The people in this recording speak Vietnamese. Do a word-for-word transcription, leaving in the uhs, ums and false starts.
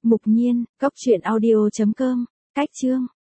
Mục Nhiên, cốc truyện audio chấm com, cách chương.